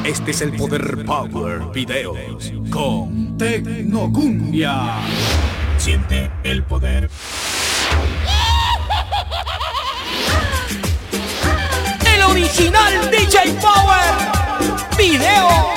Este es el Poder Power Videos con Tecnocumbia. Siente el poder. El original DJ Power Video.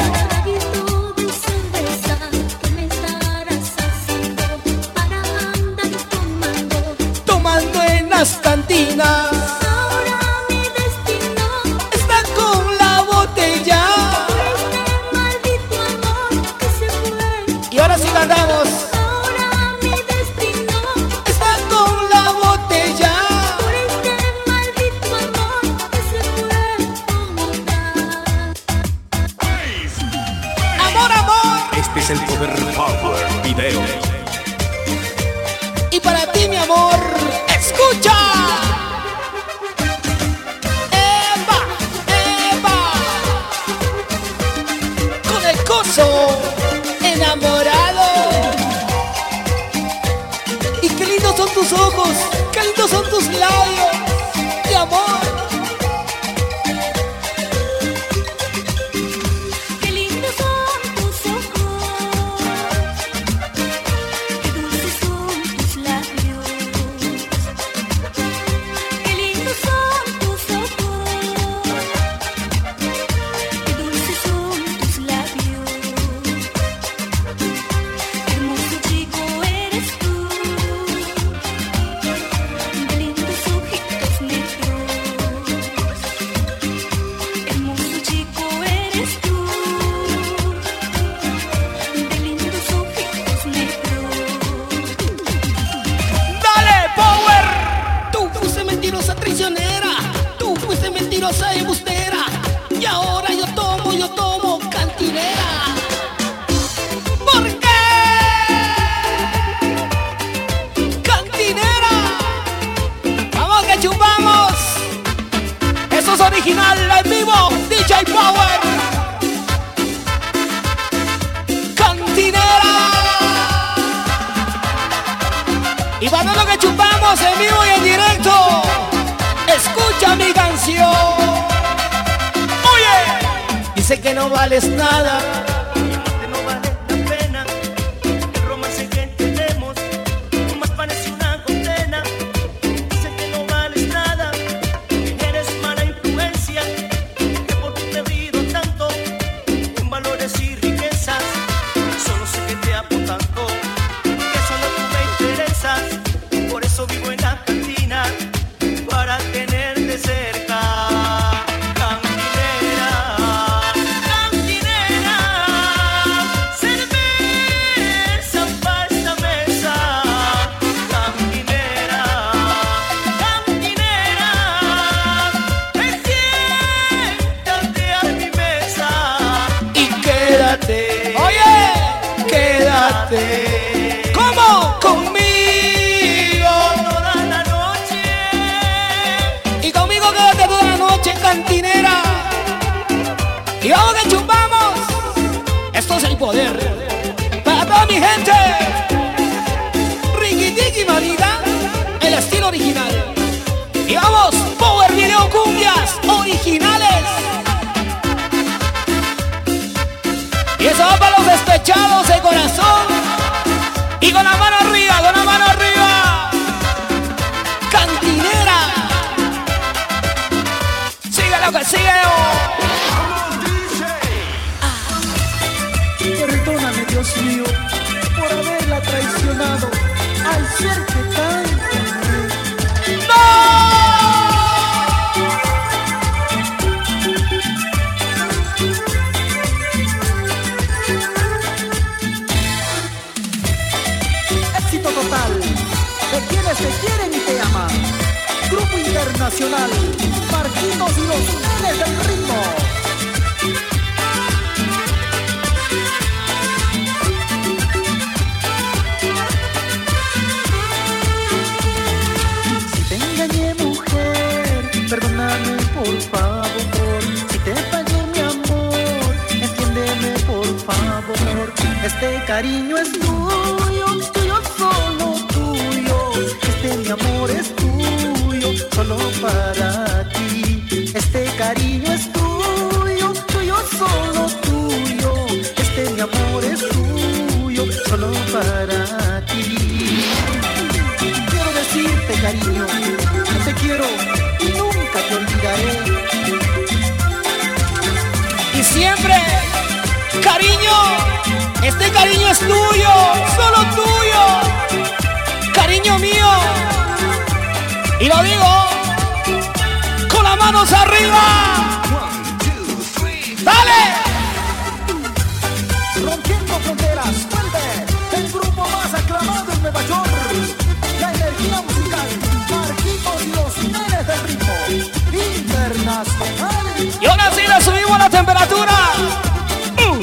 Tomando en las cantinas. Ahora mi destino Está con la botella. por este maldito amor que se fue. Y ahora sí cantamos. Ahora mi destino Está con la botella. por este maldito amor que se fue. Amor, amor. Este es el Poder Power Videos. Y para ti, mi amor, escucha. Eva, Eva. Con el coso enamorado. Y qué lindos son tus ojos, qué lindos son tus labios, mi amor. Qué lindos son tus ojos, qué dulces son tus labios. Qué lindos son tus ojos, qué dulces son tus labios. Hermoso chico eres tú, de lindos ojitos negros. Hermoso chico eres tú, de lindos ojitos negros. ¡Dale, Power! Tú fuiste mentirosa traicionera, tú fuiste mentirosa embustera, y ahora yo tomo cantinera. ¿Por qué? ¡Cantinera! ¡Vamos que chupamos! Eso es original, en vivo, DJ Power. ¡Cantinera! Y para lo que chupamos en vivo y en directo, escucha mi canción. Oye, dice que no vales nada. Que no vale la pena el romance que tenemos, más parece una condena. Dicen que no vales nada, que eres mala influencia, que por ti te he perdido tanto en valores y riquezas. Solo sé que te amo tanto, que solo tú me interesas. Por eso vivo en la cantina, para tenerte cerca. Cantinera, cantinera, cerveza pa' esta mesa. Cantinera, cantinera, siéntate a mi mesa. Y quédate, oye, quédate. ¿Cómo? Conmigo. Toda la noche. Y conmigo quédate toda la noche, cantinera. Y vamos que chupamos. Esto es el poder. Para toda mi gente. Ricky Tiki Manita, el estilo original. Y vamos, Power Video Cumbias originales. Y eso va para los despechados de corazón. Y con la mano arriba, con la mano arriba. Cantinera. Sigue lo que sigue. Perdóname, Dios mío, por haberla traicionado al ser que tanto amé. Éxito total de quienes te quieren y te aman. Grupo Internacional, Marquitos y los Miles del Ritmo. Si te engañé, mujer, perdóname por favor. Si te fallé, mi amor, entiéndeme por favor. Este cariño es tuyo, tuyo, solo tuyo. Este mi amor es tuyo, solo para ti. Este cariño es tuyo, tuyo, solo amor es tuyo, solo para ti. Quiero decirte, cariño, que te quiero y nunca te olvidaré. Y siempre, cariño, este cariño es tuyo, solo tuyo, cariño mío. Y lo digo con las manos arriba. ¡Dale! Rompiendo fronteras, vuelve el grupo más aclamado en Nueva York. La energía musical, Marquitos y los Nenes del Ritmo Internacional. Y ahora sí le subimos la temperatura. Yo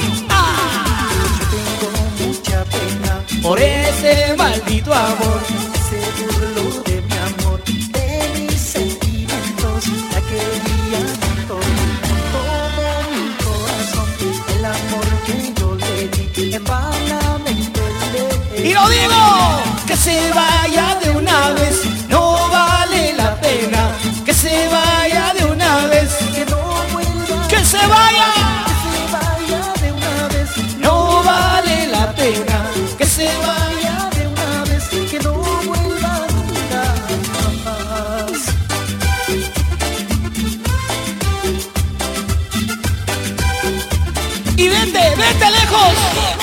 tengo mucha pena Por ese maldito amor. se burló de mi amor, de mis sentimientos. La quería con todo mi corazón. El amor que yo le di en vanamente le Y lo digo, que se vaya de una vez, no vale la pena. Que se vaya de una vez, que no vuelva, que se vaya. que se vaya de una vez, No vale la pena, que se vaya. vaya de una vez, que no vuelva nunca más. Y vente, vente lejos.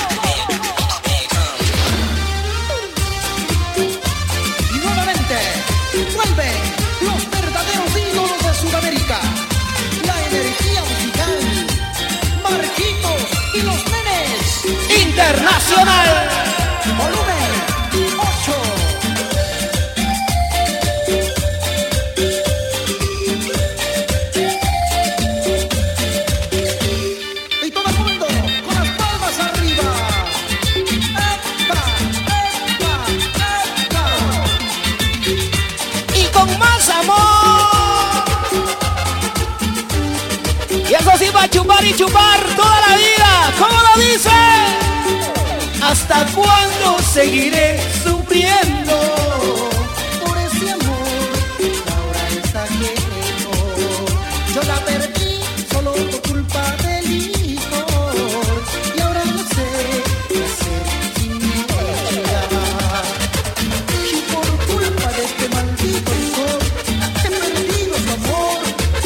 Y nuevamente vuelven los verdaderos ídolos de Sudamérica. La energía musical, Marquitos y los Nenes. Internacional. Volumen 8. Y todo el mundo con las palmas arriba. ¡Epa! ¡Epa! ¡Epa! Y con más amor. Y eso sí va a chupar y chupar toda la vida. ¿Cómo lo dice? ¿Hasta cuándo seguiré sufriendo? Por ese amor, ahora está lleno. Yo la perdí solo por culpa del licor. Y ahora no sé qué hacer sin ella. Y por culpa de este maldito licor, he perdido su amor.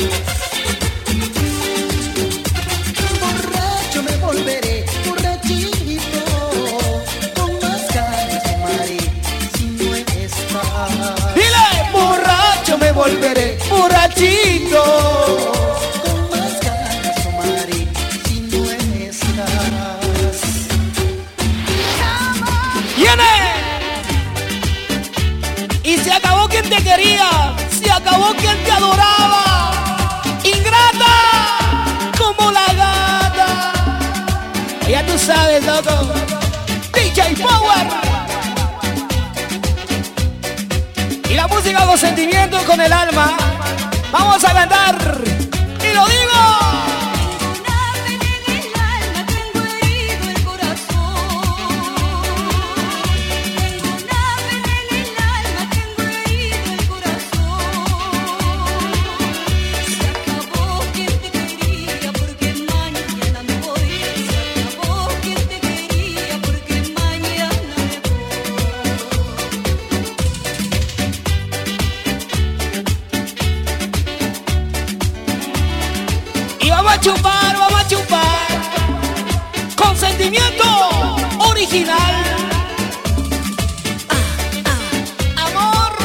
Borracho me volveré, borrachito. Con más ganas tomaré si no estás. Dile, borracho me volveré, borrachito. Con más ganas tomaré si no estás. ¡Viene! Y se acabó quien te quería, se acabó quien te adoraba. Ingrata, como la gata. Ya tú sabes, loco. DJ Power. Y la música con sentimiento, con el alma. Vamos a cantar. Y lo digo. Una pena en el alma, tengo herido el corazón. Tengo una pena en el alma, tengo herido el corazón. Se acabó quien te quería porque mañana me voy. Se acabó quien te quería porque mañana me voy. Y vamos a chupar, vamos a chupar. Con sentimiento original. Amor.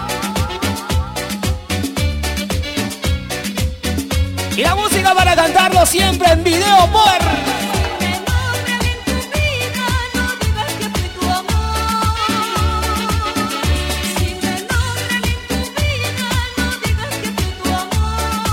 Y la música para cantarlo siempre en video por. Me nombran en tu vida, no digas que fue tu amor. Si me nombran en tu vida, no digas que fue tu amor.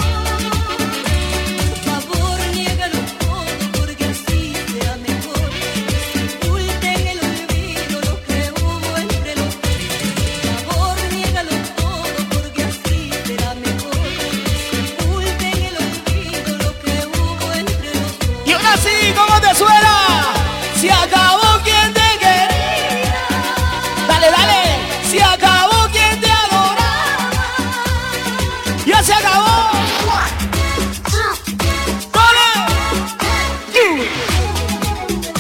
Por favor, niégalo todo porque así será mejor. Sepulta en el olvido lo que hubo entre los dos. Por favor, niégalo todo porque así será mejor. Sepulta en el olvido lo que hubo entre los dos. Y ahora sí, ¿cómo te suena? Se acabó quien te quería. Dale, dale. Se acabó quien te adoraba. Ya se acabó. Dale.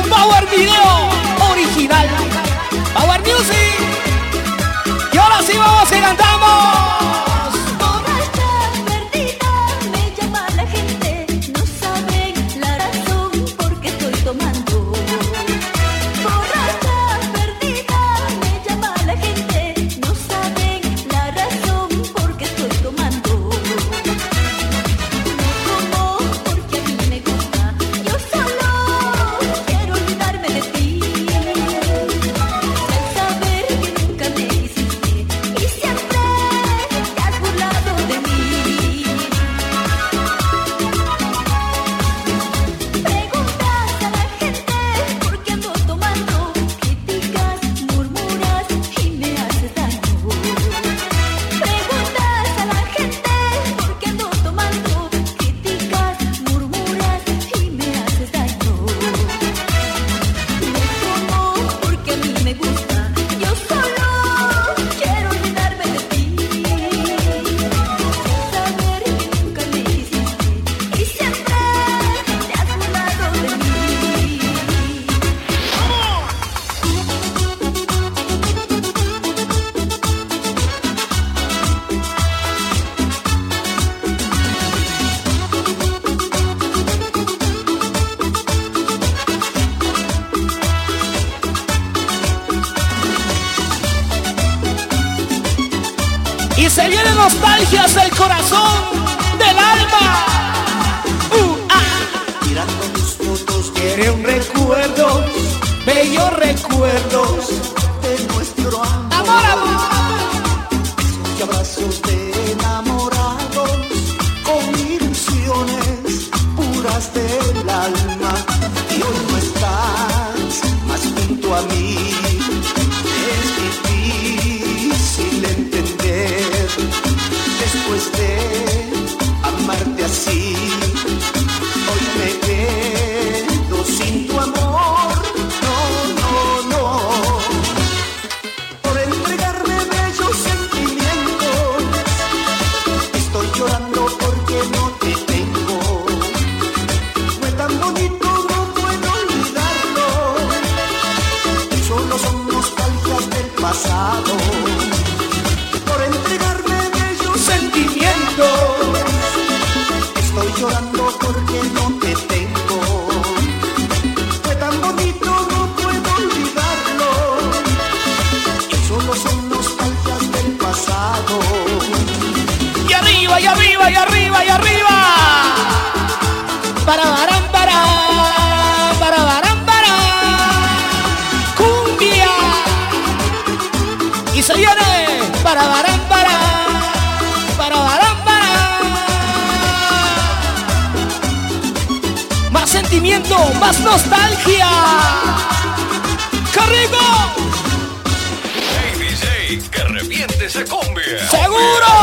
con Power Video original. Power Music. Y ahora sí vamos y cantamos. Borracha perdida me llama la gente, no saben la razón por qué estoy tomando. Borracha perdida me llama la gente, no saben la razón por qué estoy tomando. No tomo porque a mí me gusta, yo solo quiero olvidarme de ti. Al saber que nunca me quisiste y siempre te has burlado de mí. Preguntas a la gente por qué ando tomando, críticas, murmuras y me haces daño. Preguntas a la gente por qué ando tomando, críticas, murmuras y me haces daño. No tomo porque a mí me gusta, yo solo quiero olvidarme de ti. Saber que nunca me quisiste y siempre te has burlado de mí. Y se vienen nostalgias del corazón, del alma. Mirando tus fotos quiere un recuerdo, Bellos recuerdos. de nuestro amor. Amor, amor. Besos y abrazos de enamorados, con ilusiones puras del alma. Y hoy no estás más junto a mí. Es difícil entender, después de amarte así, hoy me quedo sin tu amor. No, no, no. Por entregarme bellos sentimientos, estoy llorando porque no te tengo. Fue tan bonito, no puedo olvidarlo. Solo son nostalgias del pasado. Por entregarme bellos sentimientos, estoy llorando porque no te tengo. Fue tan bonito, no puedo olvidarlo. Solo son nostalgias del pasado. Y arriba, y arriba, y arriba, y arriba. Para barán, para barán, para. Cumbia. Y se viene para barán, para barán, para. Más sentimiento, más nostalgia. ¡Qué rico! Hey DJ, que reviente esa cumbia. ¡Seguro!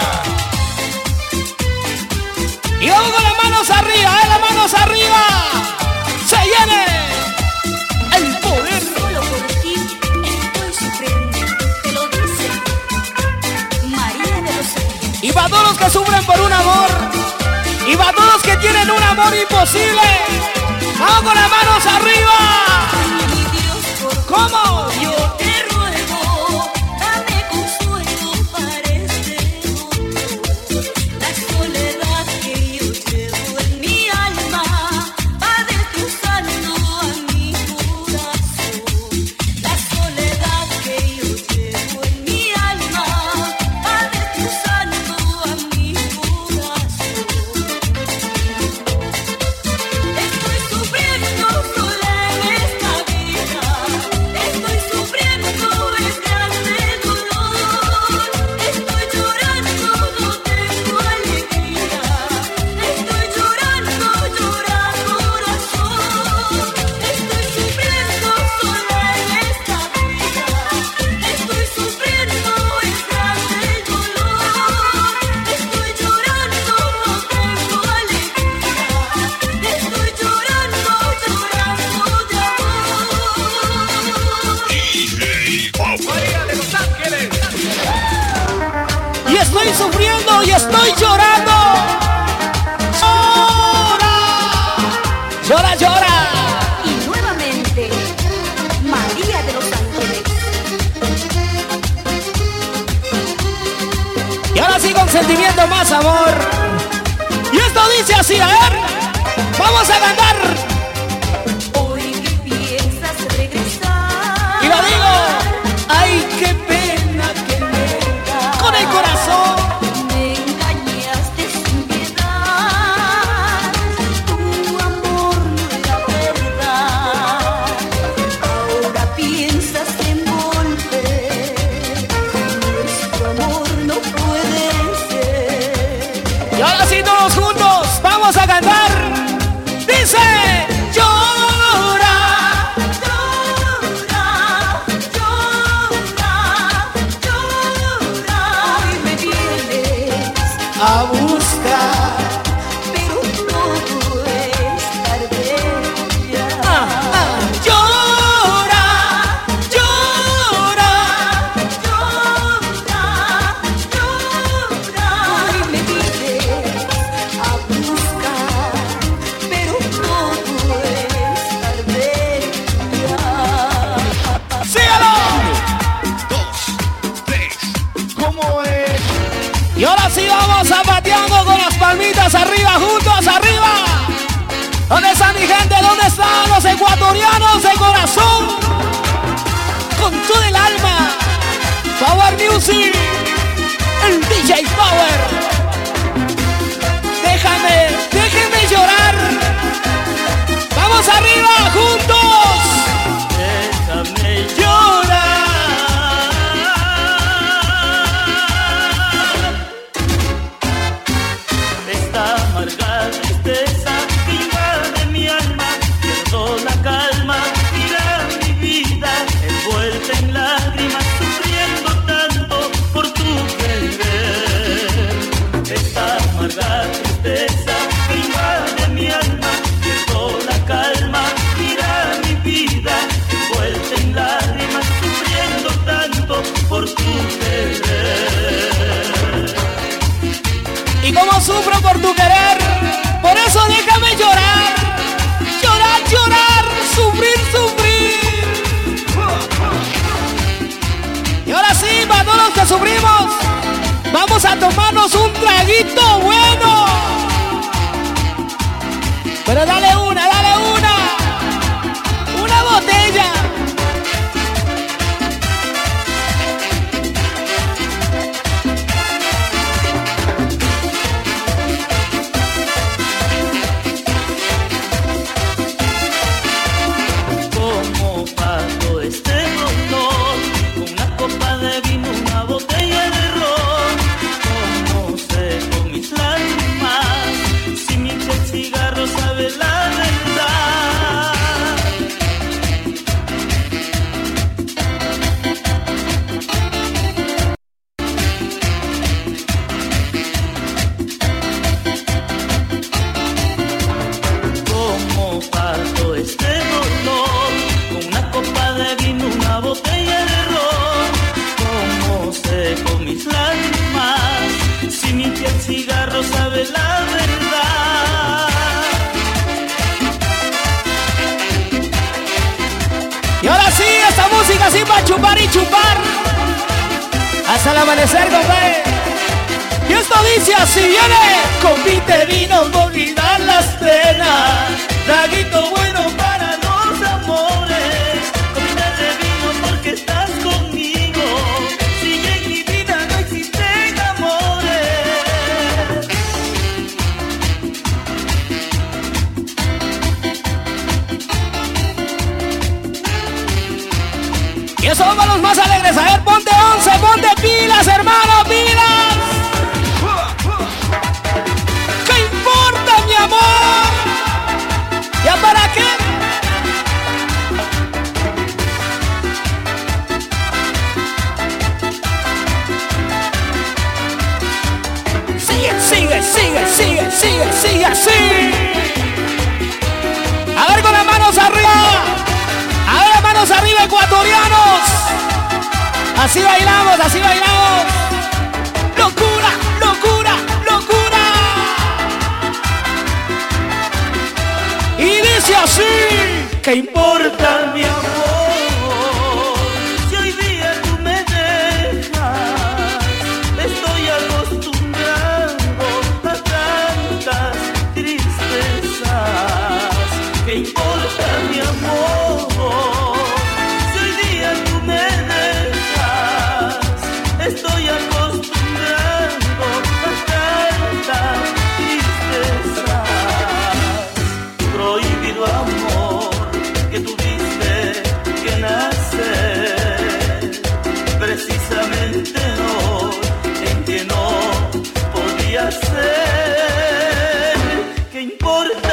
Y vamos con las manos arriba, las manos arriba. Se viene el poder. Solo por ti estoy sufriendo, te lo dice María de los Ángeles. Y para todos los que sufren por un amor. Y para todos los que tienen un amor imposible. Vamos con las manos arriba. Mi Dios, por ¿Cómo? yo te ruego, dame consuelo para este mundo. La soledad que yo llevo en mi alma va destrozando a mi corazón. La soledad que yo llevo en mi alma va destrozando a mi corazón. Estoy sufriendo sola en esta vida. Estoy sufriendo es grande dolor. Estoy llorando, no tengo alegría. Estoy llorando, llora corazón. Estoy sufriendo sola en esta vida. Estoy sufriendo es grande dolor. Estoy llorando, no tengo alegría. Estoy llorando, llorando de amor. DJ María de Los Ángeles. Y estoy sufriendo y estoy llorando. Llora, llora, llora. Y nuevamente sentimiento, más amor. Y esto dice así, a ver, vamos a cantar. Hoy que piensas regresar. Y lo digo, ay, qué pena que me da. Con el corazón. Me engañaste sin piedad. Tu amor no era verdad. Ahora piensas en volver. Nuestro amor no puede ser. Y ahora sí todos juntos vamos a cantar. Dice, llora. Llora, llora, llora. Hoy me vienes A buscar. pero todo es tarde ya. Llora, llora. Hoy me vienes a buscar, pero todo es tarde ya. ¡Sígalo! 2, 3. ¿Cómo es? Y ahora sí vamos zapateando con las palmitas arriba, juntos arriba. ¿Dónde está mi gente? ¿Dónde están los ecuatorianos de corazón? Con todo el alma. Power Music. El DJ Power. Déjenme llorar. Vamos arriba, juntos. Déjame Llorar. esta amarga tristeza que invade mi alma. Pierdo la calma, mira mi vida envuelta en lágrimas, sufriendo tanto por tu querer. Esta amarga tristeza que invade mi alma. Pierdo la calma, mira mi vida envuelta en lágrimas, sufriendo tanto por tu querer. Y como sufro por tu querer, por eso déjame llorar. Llorar, llorar, sufrir, sufrir. Y ahora sí, para todos los que sufrimos, vamos a tomarnos un traguito bueno. Pero dale una, una botella. Como pago este dolor, una copa de vino, una botella de ron. Como seco mis lágrimas, si mientras el cigarro sabe la verdad. Como pago este dolor, con una copa de vino, una botella de ron. Como seco mis lágrimas, si mi piel cigarro sabe la verdad. Y ahora sí, esta música así para chupar y chupar hasta el amanecer, compadre. Y esto dice así, viene. Convite vino para olvidar las penas. Traguito bueno para los amores. Convite de vino porque estás conmigo. Si en mi vida no existen amores. Y eso va para los más alegres. A ver, ponte 11, ponte pilas, hermano, pilas. ¿Qué importa, mi amor? ¿Ya para qué? Sigue así. A ver con las manos arriba. A ver las manos arriba, ecuatorianos. Así bailamos, así bailamos. Locura, locura, locura. Y dice así. ¿Qué importa, mi amor? Si hoy día tú me dejas, estoy acostumbrado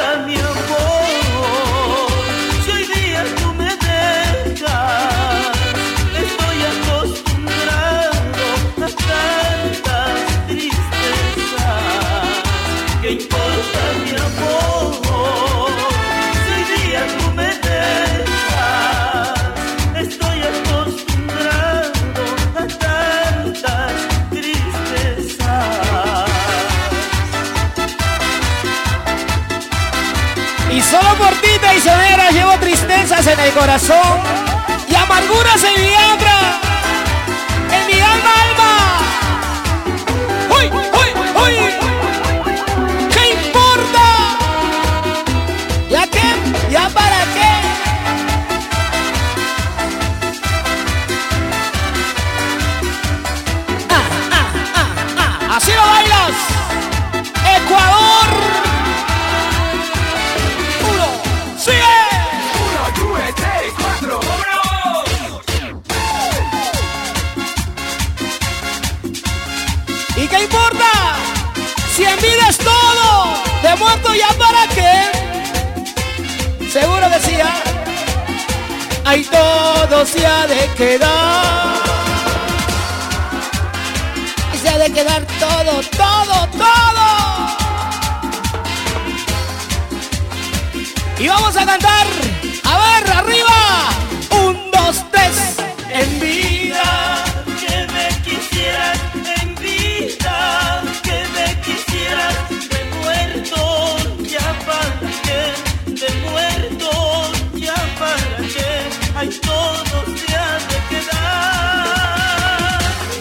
importa mi amor? Si hoy día tú me dejas, estoy acostumbrado a tantas tristezas. ¿Qué importa mi amor? Si hoy día tú me dejas, estoy acostumbrado a tantas tristezas. Y solo por ti, traicionera, llevo tristezas en el corazón y amarguras en mi alma, alma. ¡Uy, uy, uy! ¿Qué importa? ¿Ya qué? ¿Ya para qué? Así lo bailas, Ecuador. ¡Sigue! 1, 2, 3, 4, ¡vámonos! ¿Y qué importa? Si en vida es todo, de muerto ya para qué. Seguro decía, ahí todo se ha de quedar. Y se ha de quedar todo, todo, todo. Y vamos a cantar, a ver, arriba, 1, 2, 3, En vida, que me quisieras, en vida, que me quisieras, de muerto, ya para qué, de muerto, ya para qué, ay, todo se ha de quedar.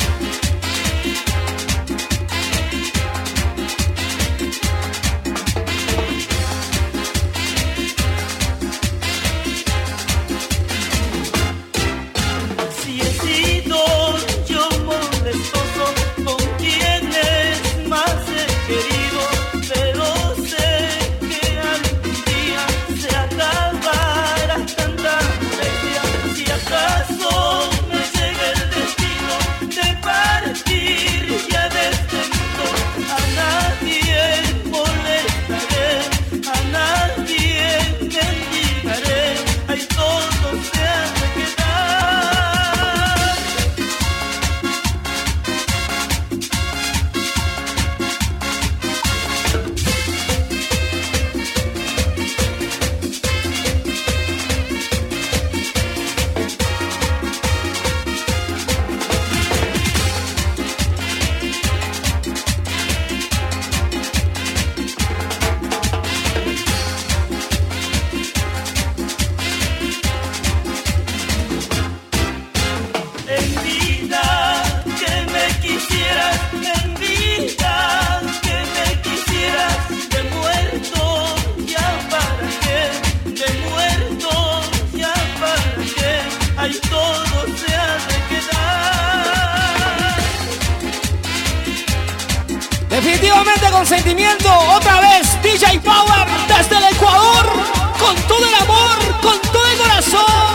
Si he sido yo molestoso con quienes más he querido, pero sé que algún día se acabará tanta molestia. Si acaso me llega el destino de partir ya de este mundo, a nadie molestaré, a nadie mendigaré, ay, todo se ha de quedar. En vida, que me quisieras, en vida, que me quisieras, de muerto, ya para qué, de muerto, ya para qué, ay, todo se ha de quedar. definitivamente con sentimiento, otra vez, DJ Power, desde el Ecuador, con todo el amor, con todo el corazón.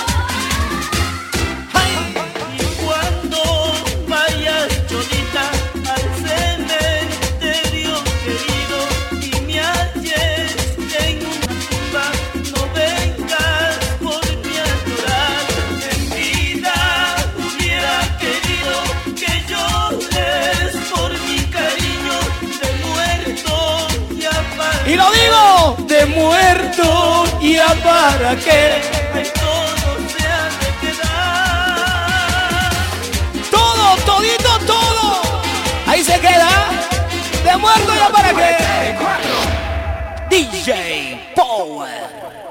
Y cuando vayas, Cholita, al cementerio querido, y me halles en una tumba, no vengas por mí a llorar. En vida hubiera querido que llores por mi cariño, de muerto ya para Y lo digo, de muerto, ¿ya para qué? ay, todo se ha de quedar. Todo, todito, todo. Ahí se queda, de muerto, ¿ya para qué? 4. DJ Power.